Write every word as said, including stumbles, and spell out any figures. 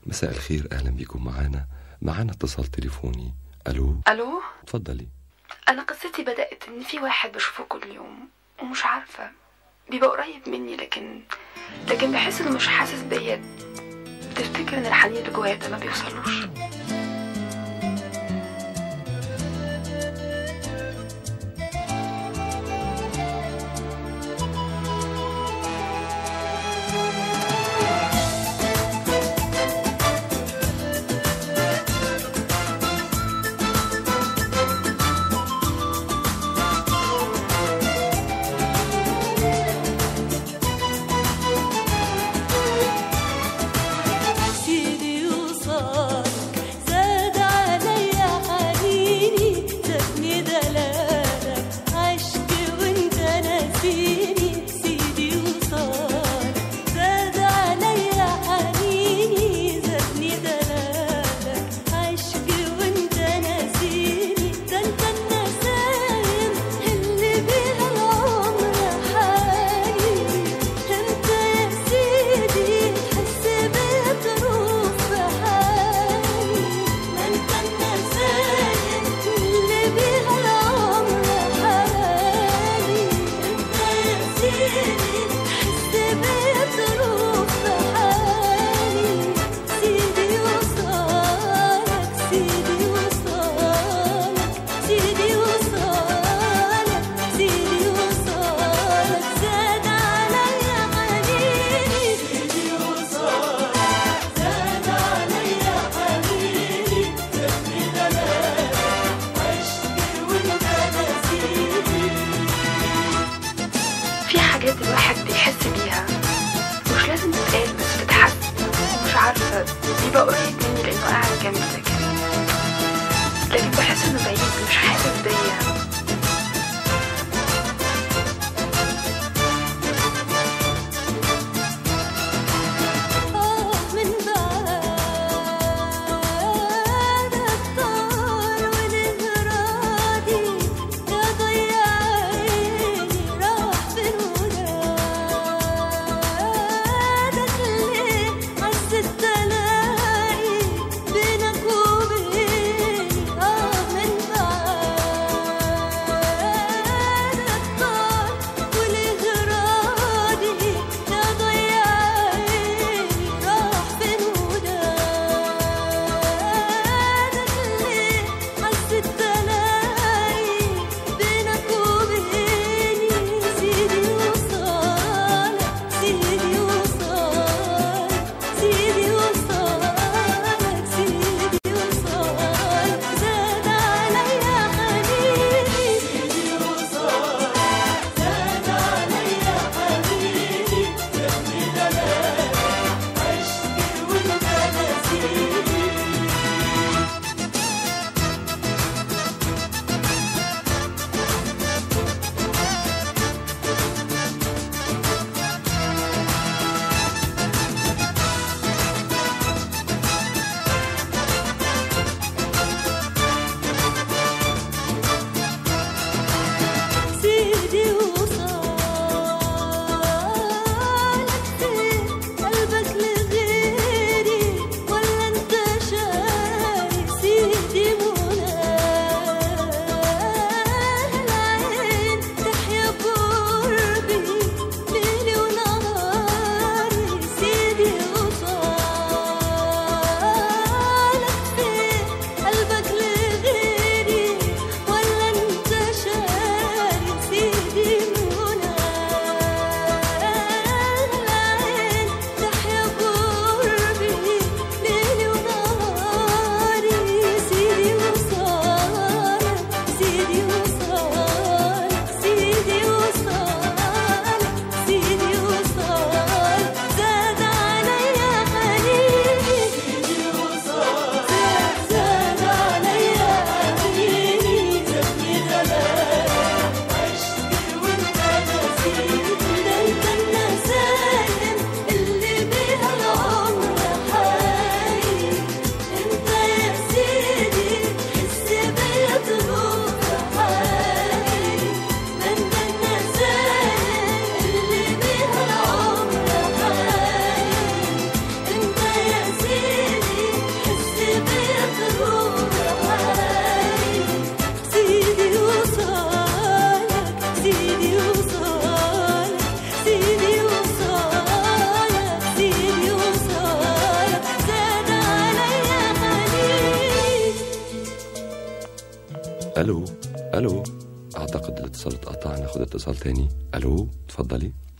مساء الخير، أهلا بكم معانا معانا اتصال تليفوني. ألو ألو، اتفضلي. أنا قصتي بدأت إن في واحد بشوفه كل يوم ومش عارفة، بيبقى قريب مني لكن لكن بحس إنه مش حاسس بيا. تفتكر إن الحنين اللي جوايا ده ما بيوصلوش؟ الواحد بيحس بيها مش لازم تتقال بس بتحس، ومش عارفة بيبقى قريب مني لأنه قاعد جنبي لكن لكن بحس إنه بعيد مش حاسس بيا. الو الو اعتقد الاتصال اتقطع، ناخد اتصال تاني. الو اتفضلي.